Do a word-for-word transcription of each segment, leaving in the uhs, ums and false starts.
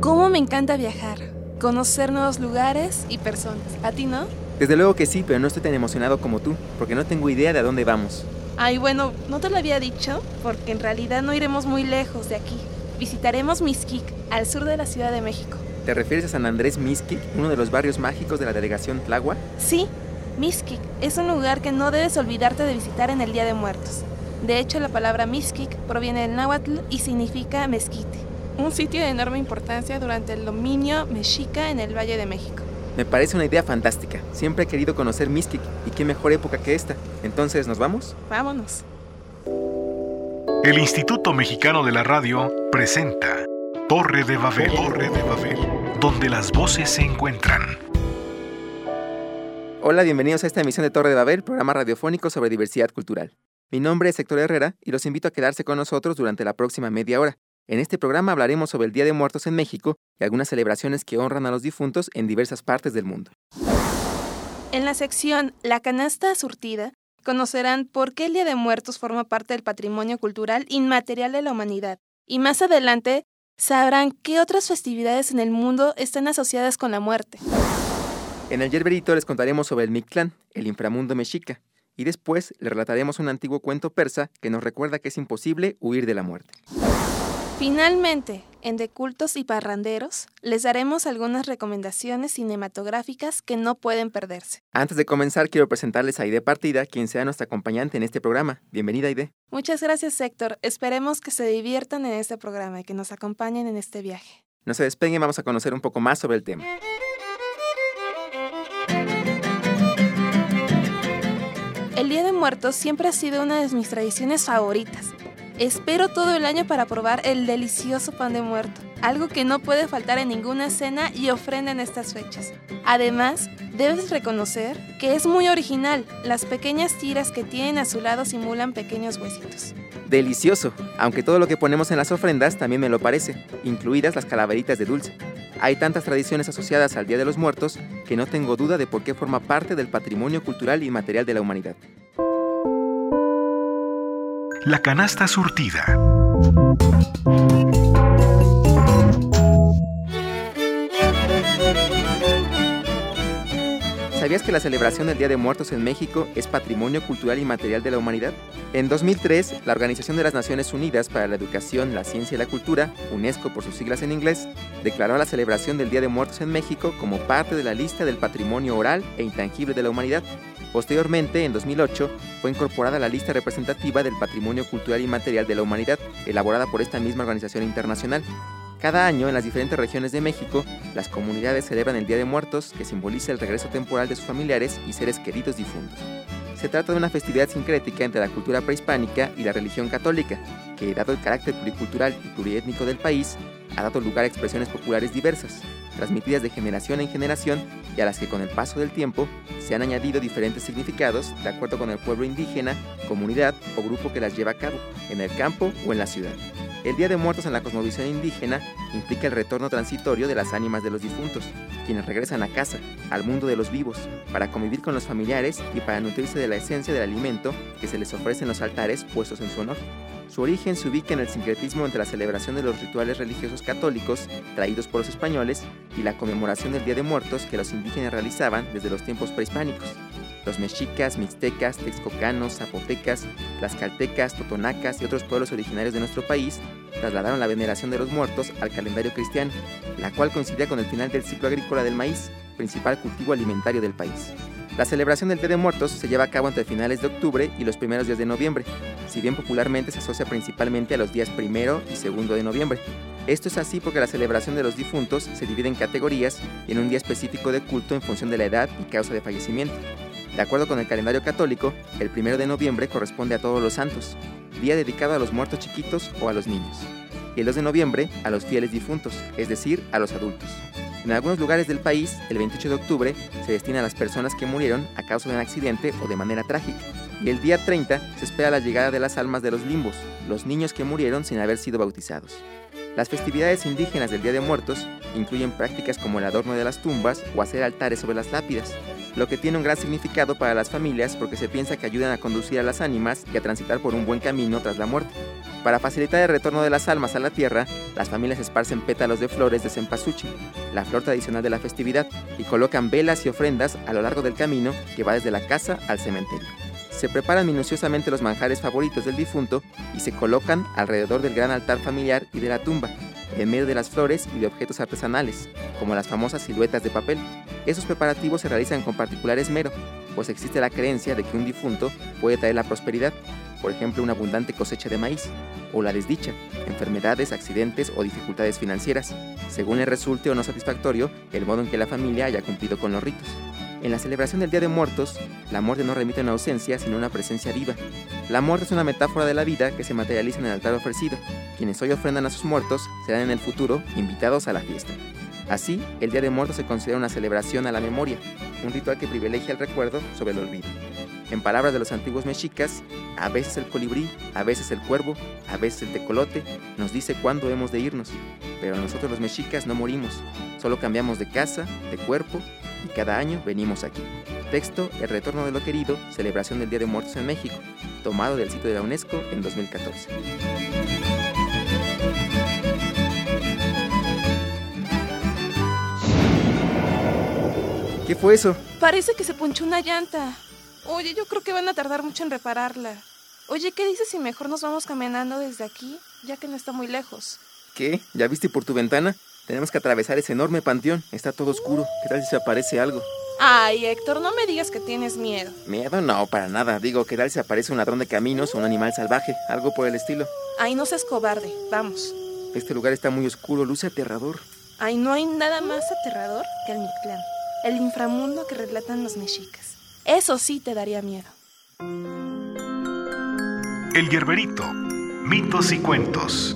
cómo me encanta viajar, conocer nuevos lugares y personas. ¿A ti no? Desde luego que sí, pero no estoy tan emocionado como tú, porque no tengo idea de a dónde vamos. Ay, bueno, no te lo había dicho, porque en realidad no iremos muy lejos de aquí. Visitaremos Mixquic, al sur de la Ciudad de México. ¿Te refieres a San Andrés Mixquic, uno de los barrios mágicos de la delegación Tláhuac? Sí, Mixquic es un lugar que no debes olvidarte de visitar en el Día de Muertos. De hecho, la palabra Mixquic proviene del náhuatl y significa mezquite, un sitio de enorme importancia durante el dominio mexica en el Valle de México. Me parece una idea fantástica. Siempre he querido conocer Mixquic, y qué mejor época que esta. Entonces, ¿nos vamos? Vámonos. El Instituto Mexicano de la Radio presenta Torre de Babel, Torre de Babel, donde las voces se encuentran. Hola, bienvenidos a esta emisión de Torre de Babel, programa radiofónico sobre diversidad cultural. Mi nombre es Héctor Herrera y los invito a quedarse con nosotros durante la próxima media hora. En este programa hablaremos sobre el Día de Muertos en México y algunas celebraciones que honran a los difuntos en diversas partes del mundo. En la sección La canasta surtida, conocerán por qué el Día de Muertos forma parte del patrimonio cultural inmaterial de la humanidad. Y más adelante sabrán qué otras festividades en el mundo están asociadas con la muerte. En el Yerberito les contaremos sobre el Mictlán, el inframundo mexica, y después les relataremos un antiguo cuento persa que nos recuerda que es imposible huir de la muerte. Finalmente, en De Cultos y Parranderos, les daremos algunas recomendaciones cinematográficas que no pueden perderse. Antes de comenzar, quiero presentarles a Aide Partida, quien sea nuestra acompañante en este programa. Bienvenida, Aide. Muchas gracias, Héctor. Esperemos que se diviertan en este programa y que nos acompañen en este viaje. No se despeguen, vamos a conocer un poco más sobre el tema. El Día de Muertos siempre ha sido una de mis tradiciones favoritas. Espero todo el año para probar el delicioso pan de muerto, algo que no puede faltar en ninguna cena y ofrenda en estas fechas. Además, debes reconocer que es muy original. Las pequeñas tiras que tienen a su lado simulan pequeños huesitos. Delicioso, aunque todo lo que ponemos en las ofrendas también me lo parece, incluidas las calaveritas de dulce. Hay tantas tradiciones asociadas al Día de los Muertos que no tengo duda de por qué forma parte del patrimonio cultural inmaterial de la humanidad. La canasta surtida. ¿Sabías que la celebración del Día de Muertos en México es patrimonio cultural inmaterial de la humanidad? En dos mil tres, la Organización de las Naciones Unidas para la Educación, la Ciencia y la Cultura, UNESCO por sus siglas en inglés, declaró a la celebración del Día de Muertos en México como parte de la lista del patrimonio oral e intangible de la humanidad. Posteriormente, en dos mil ocho, fue incorporada a la lista representativa del patrimonio cultural inmaterial de la humanidad, elaborada por esta misma organización internacional. Cada año, en las diferentes regiones de México, las comunidades celebran el Día de Muertos, que simboliza el regreso temporal de sus familiares y seres queridos difuntos. Se trata de una festividad sincrética entre la cultura prehispánica y la religión católica, que, dado el carácter pluricultural y pluriétnico del país, ha dado lugar a expresiones populares diversas, transmitidas de generación en generación y a las que con el paso del tiempo se han añadido diferentes significados de acuerdo con el pueblo indígena, comunidad o grupo que las lleva a cabo, en el campo o en la ciudad. El Día de Muertos en la cosmovisión indígena implica el retorno transitorio de las ánimas de los difuntos, quienes regresan a casa, al mundo de los vivos, para convivir con los familiares y para nutrirse de la esencia del alimento que se les ofrece en los altares puestos en su honor. Su origen se ubica en el sincretismo entre la celebración de los rituales religiosos católicos traídos por los españoles y la conmemoración del Día de Muertos que los indígenas realizaban desde los tiempos prehispánicos. Los mexicas, mixtecas, texcocanos, zapotecas, tlaxcaltecas, totonacas y otros pueblos originarios de nuestro país trasladaron la veneración de los muertos al calendario cristiano, la cual coincidía con el final del ciclo agrícola del maíz, principal cultivo alimentario del país. La celebración del Día de Muertos se lleva a cabo entre finales de octubre y los primeros días de noviembre, si bien popularmente se asocia principalmente a los días primero y segundo de noviembre. Esto es así porque la celebración de los difuntos se divide en categorías y en un día específico de culto en función de la edad y causa de fallecimiento. De acuerdo con el calendario católico, el primero de noviembre corresponde a Todos los Santos, día dedicado a los muertos chiquitos o a los niños, y el dos de noviembre a los fieles difuntos, es decir, a los adultos. En algunos lugares del país, el veintiocho de octubre se destina a las personas que murieron a causa de un accidente o de manera trágica, y el día treinta se espera la llegada de las almas de los limbos, los niños que murieron sin haber sido bautizados. Las festividades indígenas del Día de Muertos incluyen prácticas como el adorno de las tumbas o hacer altares sobre las lápidas, lo que tiene un gran significado para las familias porque se piensa que ayudan a conducir a las ánimas y a transitar por un buen camino tras la muerte. Para facilitar el retorno de las almas a la tierra, las familias esparcen pétalos de flores de cempasúchil, la flor tradicional de la festividad, y colocan velas y ofrendas a lo largo del camino que va desde la casa al cementerio. Se preparan minuciosamente los manjares favoritos del difunto y se colocan alrededor del gran altar familiar y de la tumba, en medio de las flores y de objetos artesanales, como las famosas siluetas de papel. Esos preparativos se realizan con particular esmero, pues existe la creencia de que un difunto puede traer la prosperidad, por ejemplo una abundante cosecha de maíz, o la desdicha, enfermedades, accidentes o dificultades financieras, según le resulte o no satisfactorio el modo en que la familia haya cumplido con los ritos. En la celebración del Día de Muertos, la muerte no remite a una ausencia, sino a una presencia viva. La muerte es una metáfora de la vida que se materializa en el altar ofrecido. Quienes hoy ofrendan a sus muertos serán en el futuro invitados a la fiesta. Así, el Día de Muertos se considera una celebración a la memoria, un ritual que privilegia el recuerdo sobre el olvido. En palabras de los antiguos mexicas, a veces el colibrí, a veces el cuervo, a veces el tecolote nos dice cuándo hemos de irnos, pero nosotros los mexicas no morimos, solo cambiamos de casa, de cuerpo, y cada año venimos aquí. Texto: El retorno de lo querido, celebración del Día de Muertos en México, tomado del sitio de la UNESCO en dos mil catorce. ¿Qué fue eso? Parece que se ponchó una llanta. Oye, yo creo que van a tardar mucho en repararla. Oye, ¿qué dices si mejor nos vamos caminando desde aquí, ya que no está muy lejos? ¿Qué? ¿Ya viste por tu ventana? Tenemos que atravesar ese enorme panteón. Está todo oscuro. ¿Qué tal si se aparece algo? Ay, Héctor, no me digas que tienes miedo. Miedo no, para nada. Digo, ¿qué tal si aparece un ladrón de caminos o un animal salvaje? Algo por el estilo. Ay, no seas cobarde. Vamos. Este lugar está muy oscuro, luce aterrador. Ay, no hay nada más aterrador que el Mictlán, el inframundo que relatan los mexicas. Eso sí te daría miedo. El Yerberito, mitos y cuentos.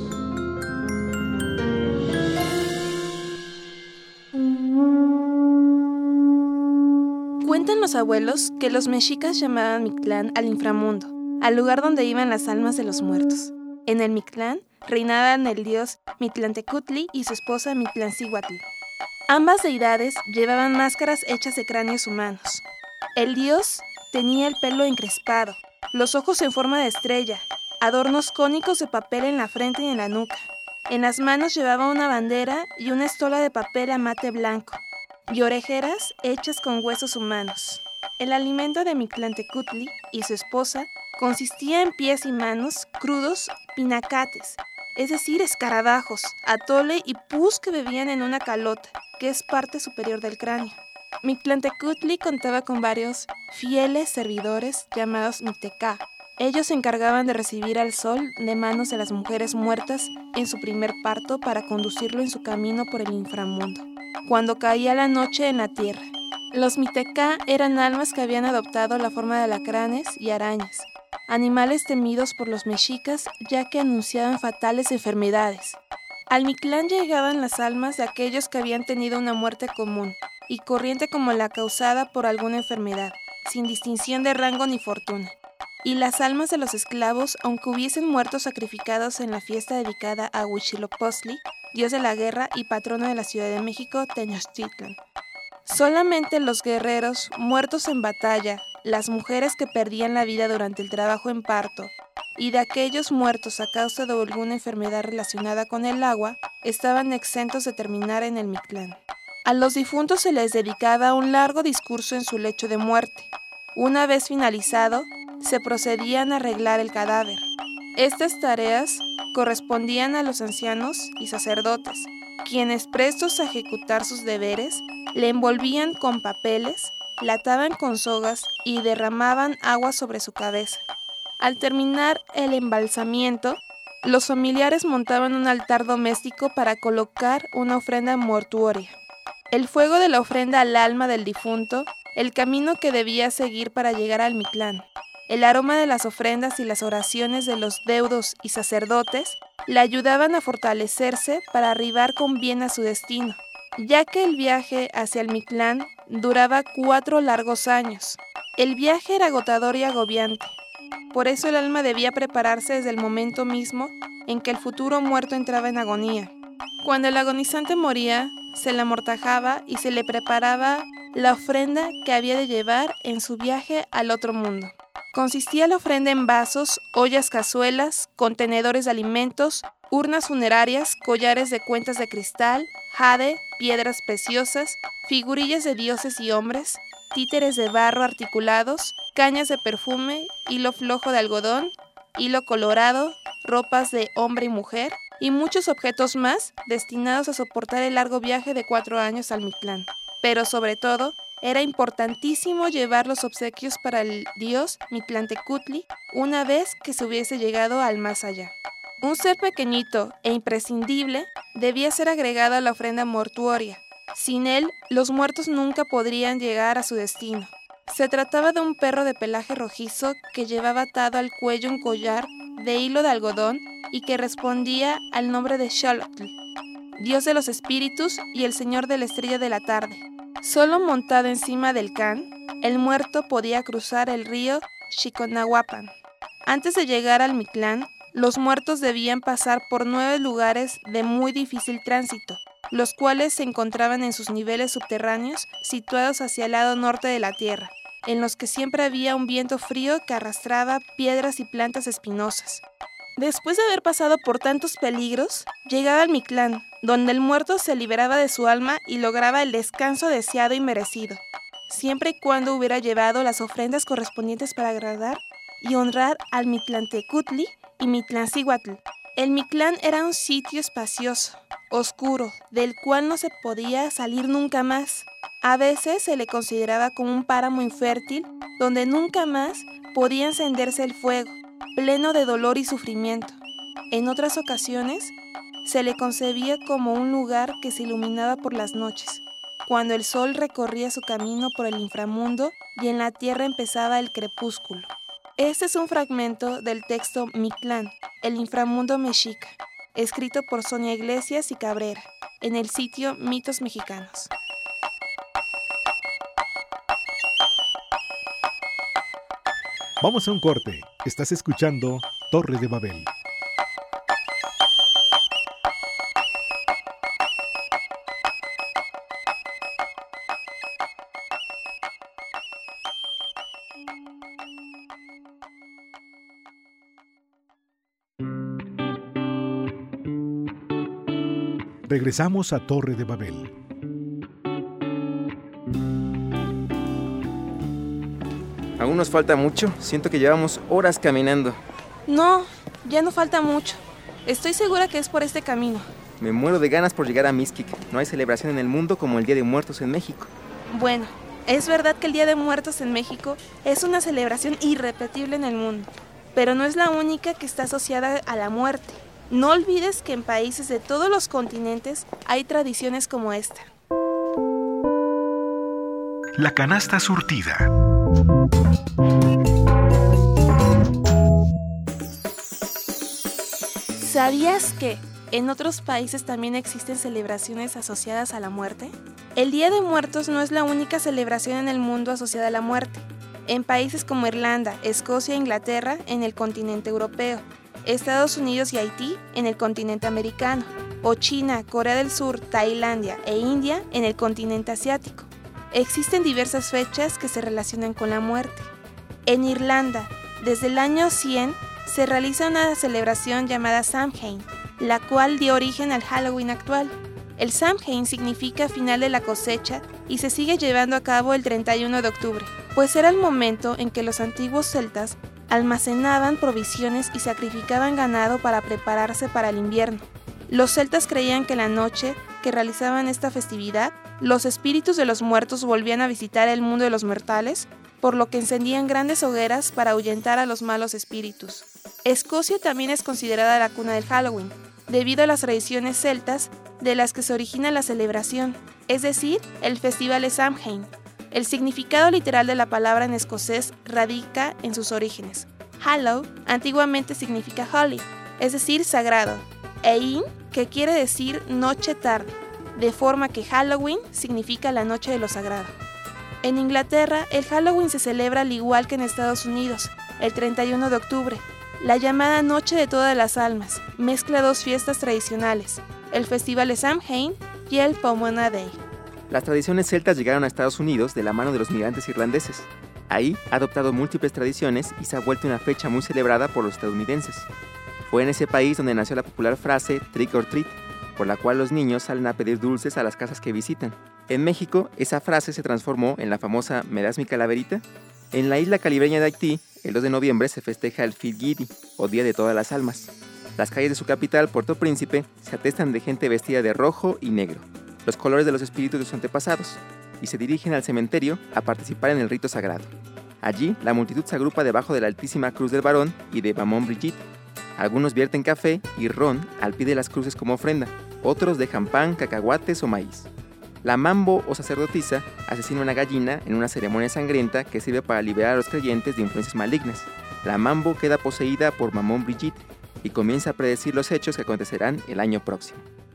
Cuentan los abuelos que los mexicas llamaban Mictlán al inframundo, al lugar donde iban las almas de los muertos. En el Mictlán reinaban el dios Mitlantecutli y su esposa Mitlancíhuatl. Ambas deidades llevaban máscaras hechas de cráneos humanos. El dios tenía el pelo encrespado, los ojos en forma de estrella, adornos cónicos de papel en la frente y en la nuca. En las manos llevaba una bandera y una estola de papel amate blanco, y orejeras hechas con huesos humanos. El alimento de Mitlantecutli y su esposa consistía en pies y manos crudos pinacates, es decir, escarabajos, atole y pus que bebían en una calota, que es parte superior del cráneo. Mitlantecutli contaba con varios fieles servidores llamados Mictecá. Ellos se encargaban de recibir al sol de manos de las mujeres muertas en su primer parto para conducirlo en su camino por el inframundo, cuando caía la noche en la tierra. Los Mictecá eran almas que habían adoptado la forma de alacranes y arañas, animales temidos por los mexicas ya que anunciaban fatales enfermedades. Al Mictlán llegaban las almas de aquellos que habían tenido una muerte común y corriente como la causada por alguna enfermedad, sin distinción de rango ni fortuna, y las almas de los esclavos, aunque hubiesen muerto sacrificados en la fiesta dedicada a Huitzilopochtli, dios de la guerra y patrono de la Ciudad de México, Tenochtitlan. Solamente los guerreros muertos en batalla, las mujeres que perdían la vida durante el trabajo en parto, y de aquellos muertos a causa de alguna enfermedad relacionada con el agua, estaban exentos de terminar en el Mictlán. A los difuntos se les dedicaba un largo discurso en su lecho de muerte. Una vez finalizado, se procedían a arreglar el cadáver. Estas tareas correspondían a los ancianos y sacerdotes, quienes prestos a ejecutar sus deberes, le envolvían con papeles, la ataban con sogas y derramaban agua sobre su cabeza. Al terminar el embalsamiento, los familiares montaban un altar doméstico para colocar una ofrenda mortuoria. El fuego de la ofrenda al alma del difunto, el camino que debía seguir para llegar al Mictlán, el aroma de las ofrendas y las oraciones de los deudos y sacerdotes le ayudaban a fortalecerse para arribar con bien a su destino, ya que el viaje hacia el Mictlán duraba cuatro largos años. El viaje era agotador y agobiante. Por eso el alma debía prepararse desde el momento mismo en que el futuro muerto entraba en agonía. Cuando el agonizante moría, se le amortajaba y se le preparaba la ofrenda que había de llevar en su viaje al otro mundo. Consistía la ofrenda en vasos, ollas, cazuelas, contenedores de alimentos, urnas funerarias, collares de cuentas de cristal, jade, piedras preciosas, figurillas de dioses y hombres, títeres de barro articulados, cañas de perfume, hilo flojo de algodón, hilo colorado, ropas de hombre y mujer, y muchos objetos más destinados a soportar el largo viaje de cuatro años al Mictlán. Pero sobre todo, era importantísimo llevar los obsequios para el dios Mictlantecutli una vez que se hubiese llegado al más allá. Un ser pequeñito e imprescindible debía ser agregado a la ofrenda mortuoria. Sin él, los muertos nunca podrían llegar a su destino. Se trataba de un perro de pelaje rojizo que llevaba atado al cuello un collar de hilo de algodón y que respondía al nombre de Xolotl, dios de los espíritus y el señor de la estrella de la tarde. Solo montado encima del can, el muerto podía cruzar el río Xiconahuapan. Antes de llegar al Mictlán, los muertos debían pasar por nueve lugares de muy difícil tránsito, los cuales se encontraban en sus niveles subterráneos situados hacia el lado norte de la tierra, en los que siempre había un viento frío que arrastraba piedras y plantas espinosas. Después de haber pasado por tantos peligros, llegaba al Mictlán, donde el muerto se liberaba de su alma y lograba el descanso deseado y merecido, siempre y cuando hubiera llevado las ofrendas correspondientes para agradar y honrar al Mictlantecutli y Mictlancíhuatl. El Mictlán era un sitio espacioso, oscuro, del cual no se podía salir nunca más. A veces se le consideraba como un páramo infértil, donde nunca más podía encenderse el fuego, pleno de dolor y sufrimiento. En otras ocasiones, se le concebía como un lugar que se iluminaba por las noches, cuando el sol recorría su camino por el inframundo y en la tierra empezaba el crepúsculo. Este es un fragmento del texto Mictlán, el inframundo mexica, escrito por Sonia Iglesias y Cabrera, en el sitio Mitos Mexicanos. Vamos a un corte. Estás escuchando Torre de Babel. Regresamos a Torre de Babel. Aún nos falta mucho. Siento que llevamos horas caminando. No, ya no falta mucho. Estoy segura que es por este camino. Me muero de ganas por llegar a Mixquic. No hay celebración en el mundo como el Día de Muertos en México. Bueno, es verdad que el Día de Muertos en México es una celebración irrepetible en el mundo, pero no es la única que está asociada a la muerte. No olvides que en países de todos los continentes hay tradiciones como esta. La canasta surtida. ¿Sabías que en otros países también existen celebraciones asociadas a la muerte? El Día de Muertos no es la única celebración en el mundo asociada a la muerte. En países como Irlanda, Escocia e Inglaterra, en el continente europeo, Estados Unidos y Haití, en el continente americano, o China, Corea del Sur, Tailandia e India, en el continente asiático. Existen diversas fechas que se relacionan con la muerte. En Irlanda, desde el año cien, se realiza una celebración llamada Samhain, la cual dio origen al Halloween actual. El Samhain significa final de la cosecha y se sigue llevando a cabo el treinta y uno de octubre, pues era el momento en que los antiguos celtas almacenaban provisiones y sacrificaban ganado para prepararse para el invierno. Los celtas creían que la noche que realizaban esta festividad, los espíritus de los muertos volvían a visitar el mundo de los mortales, por lo que encendían grandes hogueras para ahuyentar a los malos espíritus. Escocia también es considerada la cuna del Halloween, debido a las tradiciones celtas de las que se origina la celebración, es decir, el festival de Samhain. El significado literal de la palabra en escocés radica en sus orígenes. Hallow antiguamente significa holy, es decir, sagrado, e in, que quiere decir noche tarde, de forma que Halloween significa la noche de lo sagrado. En Inglaterra, el Halloween se celebra al igual que en Estados Unidos, el treinta y uno de octubre. La llamada Noche de Todas las Almas mezcla dos fiestas tradicionales, el Festival de Samhain y el Pomona Day. Las tradiciones celtas llegaron a Estados Unidos de la mano de los migrantes irlandeses. Ahí ha adoptado múltiples tradiciones y se ha vuelto una fecha muy celebrada por los estadounidenses. Fue en ese país donde nació la popular frase trick or treat, por la cual los niños salen a pedir dulces a las casas que visitan. En México, esa frase se transformó en la famosa ¿me das mi calaverita? En la isla caribeña de Haití, el dos de noviembre se festeja el Filgidi, o Día de Todas las Almas. Las calles de su capital, Puerto Príncipe, se atestan de gente vestida de rojo y negro, los colores de los espíritus de sus antepasados, y se dirigen al cementerio a participar en el rito sagrado. Allí, la multitud se agrupa debajo de la altísima cruz del varón y de Maman Brigitte. Algunos vierten café y ron al pie de las cruces como ofrenda, otros dejan pan, cacahuates o maíz. La mambo o sacerdotisa asesina una gallina en una ceremonia sangrienta que sirve para liberar a los creyentes de influencias malignas. La mambo queda poseída por Maman Brigitte y comienza a predecir los hechos que acontecerán el año próximo.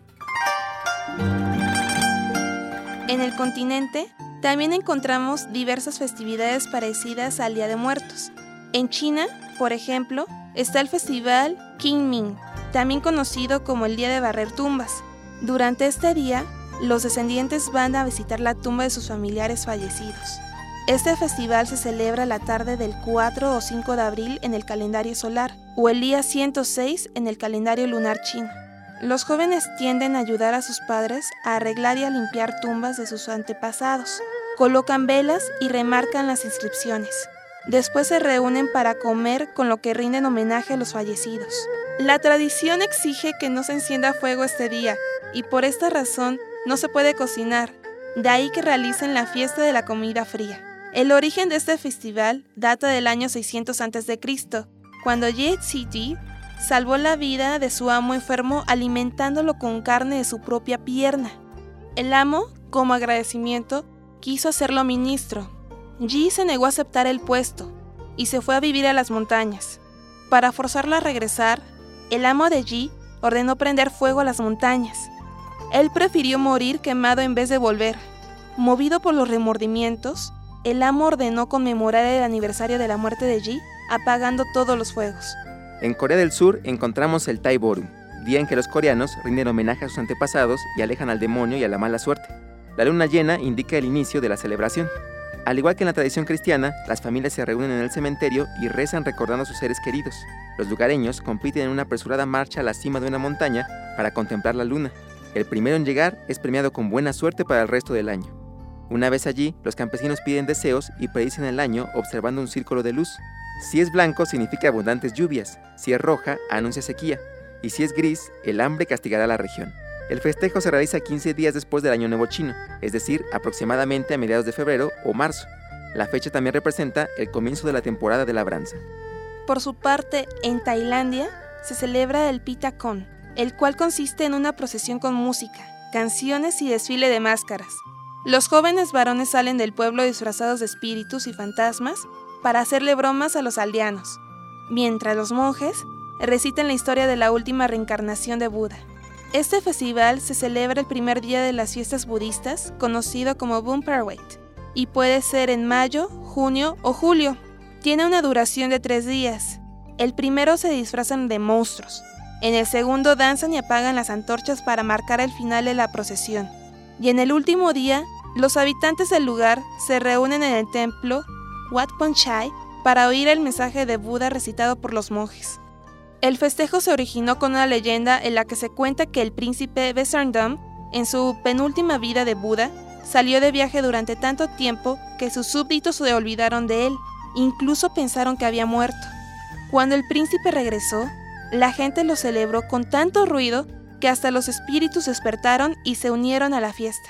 En el continente, también encontramos diversas festividades parecidas al Día de Muertos. En China, por ejemplo, está el festival Qingming, también conocido como el Día de Barrer Tumbas. Durante este día, los descendientes van a visitar la tumba de sus familiares fallecidos. Este festival se celebra la tarde del cuatro o cinco de abril en el calendario solar, o el día ciento seis en el calendario lunar chino. Los jóvenes tienden a ayudar a sus padres a arreglar y a limpiar tumbas de sus antepasados. Colocan velas y remarcan las inscripciones. Después se reúnen para comer, con lo que rinden homenaje a los fallecidos. La tradición exige que no se encienda fuego este día, y por esta razón no se puede cocinar, de ahí que realicen la fiesta de la comida fría. El origen de este festival data del año seiscientos antes de Cristo, cuando Ye Ziji salvó la vida de su amo enfermo alimentándolo con carne de su propia pierna. El amo, como agradecimiento, quiso hacerlo ministro. Yi se negó a aceptar el puesto y se fue a vivir a las montañas. Para forzarlo a regresar, el amo de Yi ordenó prender fuego a las montañas. Él prefirió morir quemado en vez de volver. Movido por los remordimientos, el amo ordenó conmemorar el aniversario de la muerte de Yi, apagando todos los fuegos. En Corea del Sur encontramos el Taeborum, día en que los coreanos rinden homenaje a sus antepasados y alejan al demonio y a la mala suerte. La luna llena indica el inicio de la celebración. Al igual que en la tradición cristiana, las familias se reúnen en el cementerio y rezan recordando a sus seres queridos. Los lugareños compiten en una apresurada marcha a la cima de una montaña para contemplar la luna. El primero en llegar es premiado con buena suerte para el resto del año. Una vez allí, los campesinos piden deseos y predicen el año observando un círculo de luz. Si es blanco, significa abundantes lluvias. Si es roja, anuncia sequía. Y si es gris, el hambre castigará la región. El festejo se realiza quince días después del Año Nuevo Chino, es decir, aproximadamente a mediados de febrero o marzo. La fecha también representa el comienzo de la temporada de labranza. Por su parte, en Tailandia se celebra el Pitthakon, el cual consiste en una procesión con música, canciones y desfile de máscaras. Los jóvenes varones salen del pueblo disfrazados de espíritus y fantasmas para hacerle bromas a los aldeanos, mientras los monjes recitan la historia de la última reencarnación de Buda. Este festival se celebra el primer día de las fiestas budistas, conocido como Bon Parwet, y puede ser en mayo, junio o julio. Tiene una duración de tres días. El primero se disfrazan de monstruos. En el segundo danzan y apagan las antorchas para marcar el final de la procesión. Y en el último día, los habitantes del lugar se reúnen en el templo Wat Phonchai para oír el mensaje de Buda recitado por los monjes. El festejo se originó con una leyenda en la que se cuenta que el príncipe Besardom, en su penúltima vida de Buda, salió de viaje durante tanto tiempo que sus súbditos se olvidaron de él, incluso pensaron que había muerto. Cuando el príncipe regresó, la gente lo celebró con tanto ruido que hasta los espíritus despertaron y se unieron a la fiesta.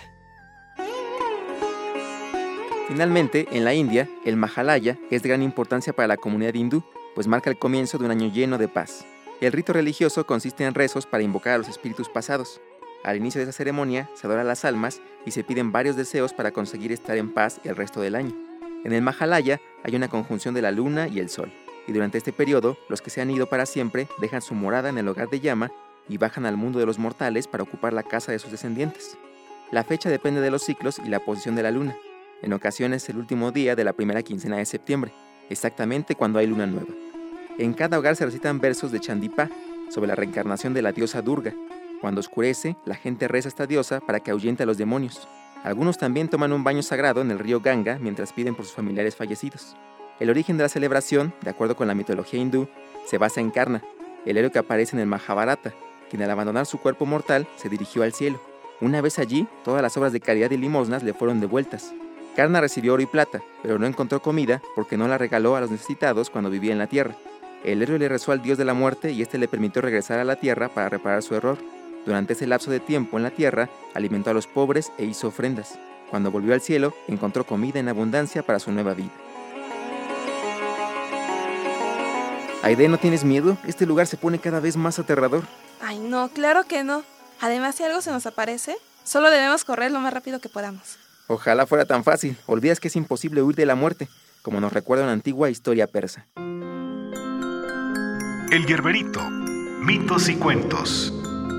Finalmente, en la India, el Mahalaya es de gran importancia para la comunidad hindú, pues marca el comienzo de un año lleno de paz. El rito religioso consiste en rezos para invocar a los espíritus pasados. Al inicio de esa ceremonia se adoran las almas y se piden varios deseos para conseguir estar en paz el resto del año. En el Mahalaya hay una conjunción de la luna y el sol, y durante este periodo los que se han ido para siempre dejan su morada en el hogar de llama y bajan al mundo de los mortales para ocupar la casa de sus descendientes. La fecha depende de los ciclos y la posición de la luna. En ocasiones el último día de la primera quincena de septiembre, exactamente cuando hay luna nueva. En cada hogar se recitan versos de Chandipá sobre la reencarnación de la diosa Durga. Cuando oscurece, la gente reza a esta diosa para que ahuyente a los demonios. Algunos también toman un baño sagrado en el río Ganga mientras piden por sus familiares fallecidos. El origen de la celebración, de acuerdo con la mitología hindú, se basa en Karna, el héroe que aparece en el Mahabharata, quien al abandonar su cuerpo mortal se dirigió al cielo. Una vez allí, todas las obras de caridad y limosnas le fueron devueltas. Karna recibió oro y plata, pero no encontró comida porque no la regaló a los necesitados cuando vivía en la tierra. El héroe le rezó al dios de la muerte y este le permitió regresar a la tierra para reparar su error. Durante ese lapso de tiempo en la tierra, alimentó a los pobres e hizo ofrendas. Cuando volvió al cielo, encontró comida en abundancia para su nueva vida. Aide, ¿no tienes miedo? Este lugar se pone cada vez más aterrador. Ay, no, claro que no. Además, si algo se nos aparece, solo debemos correr lo más rápido que podamos. Ojalá fuera tan fácil. Olvidas que es imposible huir de la muerte, como nos recuerda una antigua historia persa. El Yerberito, mitos y cuentos.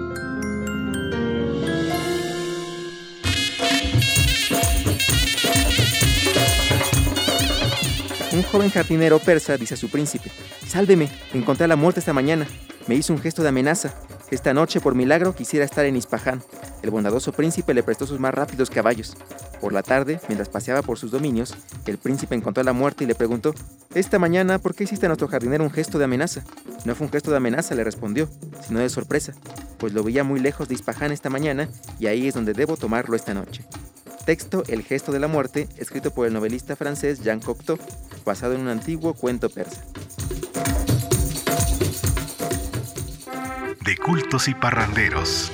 Un joven jardinero persa dice a su príncipe: «Sálveme, encontré a la muerte esta mañana. Me hizo un gesto de amenaza. Esta noche, por milagro, quisiera estar en Ispahan». El bondadoso príncipe le prestó sus más rápidos caballos. Por la tarde, mientras paseaba por sus dominios, el príncipe encontró a la muerte y le preguntó: «Esta mañana, ¿por qué hiciste a nuestro jardinero un gesto de amenaza?». «No fue un gesto de amenaza», le respondió, «sino de sorpresa, pues lo veía muy lejos de Ispahan esta mañana y ahí es donde debo tomarlo esta noche». Texto: El gesto de la muerte, escrito por el novelista francés Jean Cocteau, basado en un antiguo cuento persa. De cultos y parranderos.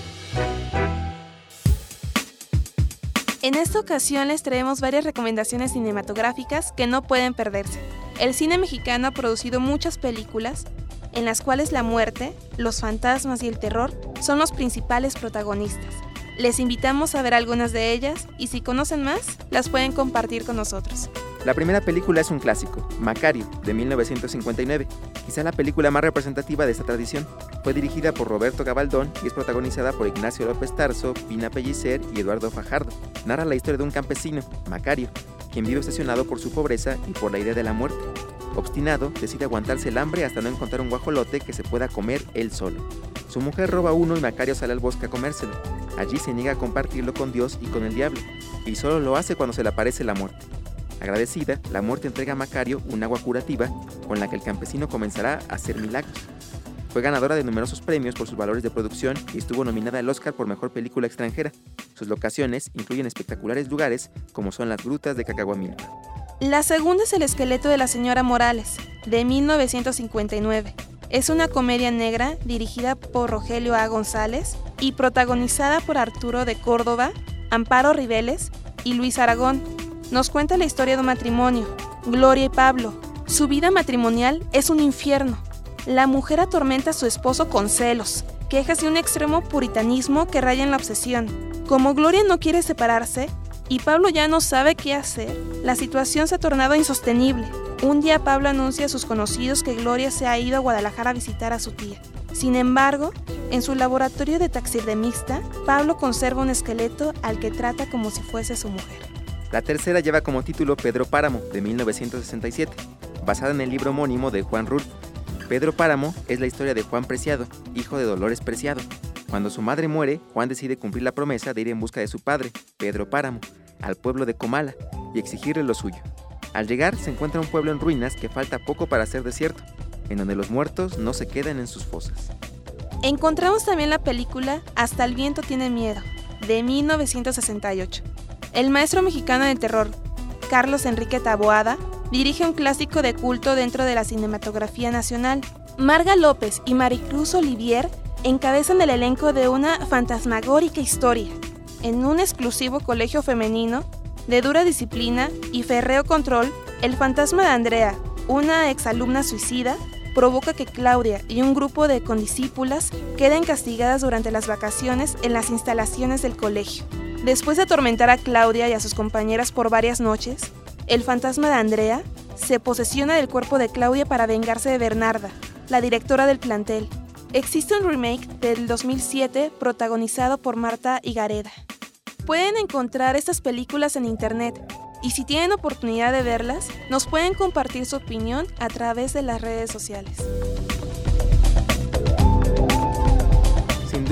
En esta ocasión les traemos varias recomendaciones cinematográficas que no pueden perderse. El cine mexicano ha producido muchas películas en las cuales la muerte, los fantasmas y el terror son los principales protagonistas. Les invitamos a ver algunas de ellas y si conocen más, las pueden compartir con nosotros. La primera película es un clásico, Macario, de mil novecientos cincuenta y nueve, quizá la película más representativa de esta tradición. Fue dirigida por Roberto Gabaldón y es protagonizada por Ignacio López Tarso, Pina Pellicer y Eduardo Fajardo. Narra la historia de un campesino, Macario, quien vive obsesionado por su pobreza y por la idea de la muerte. Obstinado, decide aguantarse el hambre hasta no encontrar un guajolote que se pueda comer él solo. Su mujer roba uno y Macario sale al bosque a comérselo. Allí se niega a compartirlo con Dios y con el diablo, y solo lo hace cuando se le aparece la muerte. Agradecida, la muerte entrega a Macario un agua curativa con la que el campesino comenzará a hacer milagros. Fue ganadora de numerosos premios por sus valores de producción y estuvo nominada al Oscar por Mejor Película Extranjera. Sus locaciones incluyen espectaculares lugares como son las grutas de Cacahuamilpa. La segunda es El esqueleto de la señora Morales, de mil novecientos cincuenta y nueve. Es una comedia negra dirigida por Rogelio A. González y protagonizada por Arturo de Córdoba, Amparo Ribeles y Luis Aragón. Nos cuenta la historia de un matrimonio, Gloria y Pablo. Su vida matrimonial es un infierno. La mujer atormenta a su esposo con celos, quejas de un extremo puritanismo que raya en la obsesión. Como Gloria no quiere separarse y Pablo ya no sabe qué hacer, la situación se ha tornado insostenible. Un día Pablo anuncia a sus conocidos que Gloria se ha ido a Guadalajara a visitar a su tía. Sin embargo, en su laboratorio de taxidermista, Pablo conserva un esqueleto al que trata como si fuese su mujer. La tercera lleva como título Pedro Páramo, de mil novecientos sesenta y siete, basada en el libro homónimo de Juan Rull. Pedro Páramo es la historia de Juan Preciado, hijo de Dolores Preciado. Cuando su madre muere, Juan decide cumplir la promesa de ir en busca de su padre, Pedro Páramo, al pueblo de Comala y exigirle lo suyo. Al llegar, se encuentra un pueblo en ruinas que falta poco para ser desierto, en donde los muertos no se quedan en sus fosas. Encontramos también la película Hasta el viento tiene miedo, de mil novecientos sesenta y ocho. El maestro mexicano del terror, Carlos Enrique Taboada, dirige un clásico de culto dentro de la cinematografía nacional. Marga López y Maricruz Olivier encabezan el elenco de una fantasmagórica historia. En un exclusivo colegio femenino, de dura disciplina y férreo control, el fantasma de Andrea, una exalumna suicida, provoca que Claudia y un grupo de condiscípulas queden castigadas durante las vacaciones en las instalaciones del colegio. Después de atormentar a Claudia y a sus compañeras por varias noches, el fantasma de Andrea se posesiona del cuerpo de Claudia para vengarse de Bernarda, la directora del plantel. Existe un remake del dos mil siete protagonizado por Marta Higareda. Pueden encontrar estas películas en internet y si tienen oportunidad de verlas, nos pueden compartir su opinión a través de las redes sociales. Sin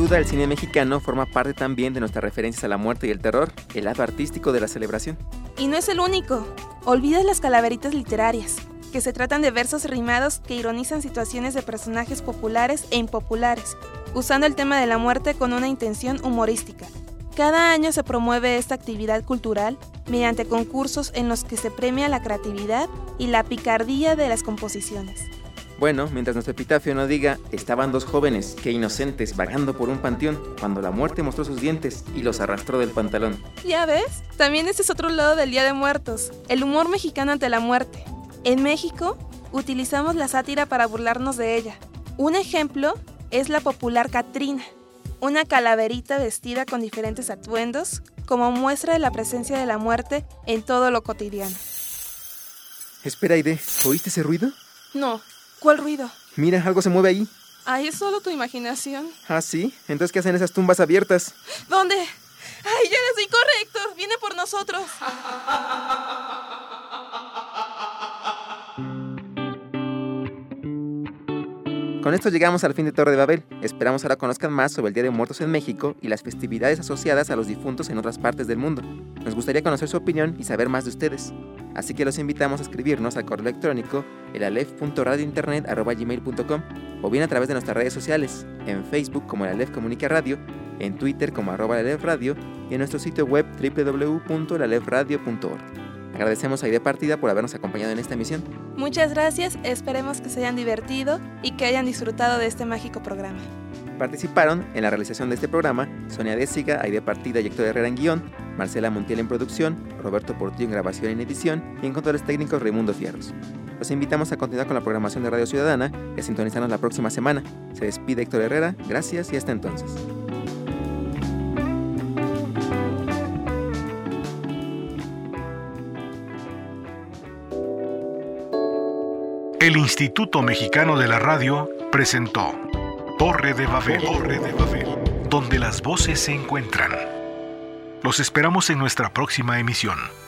duda, el cine mexicano forma parte también de nuestras referencias a la muerte y el terror, el lado artístico de la celebración. Y no es el único. Olvidas las calaveritas literarias, que se tratan de versos rimados que ironizan situaciones de personajes populares e impopulares, usando el tema de la muerte con una intención humorística. Cada año se promueve esta actividad cultural mediante concursos en los que se premia la creatividad y la picardía de las composiciones. Bueno, mientras nuestro epitafio no diga, estaban dos jóvenes, que inocentes, vagando por un panteón, cuando la muerte mostró sus dientes y los arrastró del pantalón. ¿Ya ves? También ese es otro lado del Día de Muertos, el humor mexicano ante la muerte. En México, utilizamos la sátira para burlarnos de ella. Un ejemplo es la popular Catrina, una calaverita vestida con diferentes atuendos, como muestra de la presencia de la muerte en todo lo cotidiano. Espera, Aide, ¿oíste ese ruido? No. ¿Cuál ruido? Mira, algo se mueve ahí. Ay, es solo tu imaginación. ¿Ah, sí? Entonces, ¿qué hacen esas tumbas abiertas? ¿Dónde? Ay, ya eres incorrecto. Viene por nosotros. Con esto llegamos al fin de Torre de Babel. Esperamos ahora conozcan más sobre el Día de Muertos en México y las festividades asociadas a los difuntos en otras partes del mundo. Nos gustaría conocer su opinión y saber más de ustedes. Así que los invitamos a escribirnos al correo electrónico elalef punto radiointernet arroba gmail punto com o bien a través de nuestras redes sociales, en Facebook como el Alef Comunica Radio, en Twitter como arroba el Alef Radio y en nuestro sitio web doble u doble u doble u punto el alef radio punto org. Agradecemos a Aide Partida por habernos acompañado en esta emisión. Muchas gracias, esperemos que se hayan divertido y que hayan disfrutado de este mágico programa. Participaron en la realización de este programa Sonia Déciga, Aide Partida y Héctor Herrera en guión, Marcela Montiel en producción, Roberto Portillo en grabación y edición y en controles técnicos Raimundo Fierros. Los invitamos a continuar con la programación de Radio Ciudadana y a sintonizarnos la próxima semana. Se despide Héctor Herrera, gracias y hasta entonces. El Instituto Mexicano de la Radio presentó Torre de Babel, Torre de Babel, donde las voces se encuentran. Los esperamos en nuestra próxima emisión.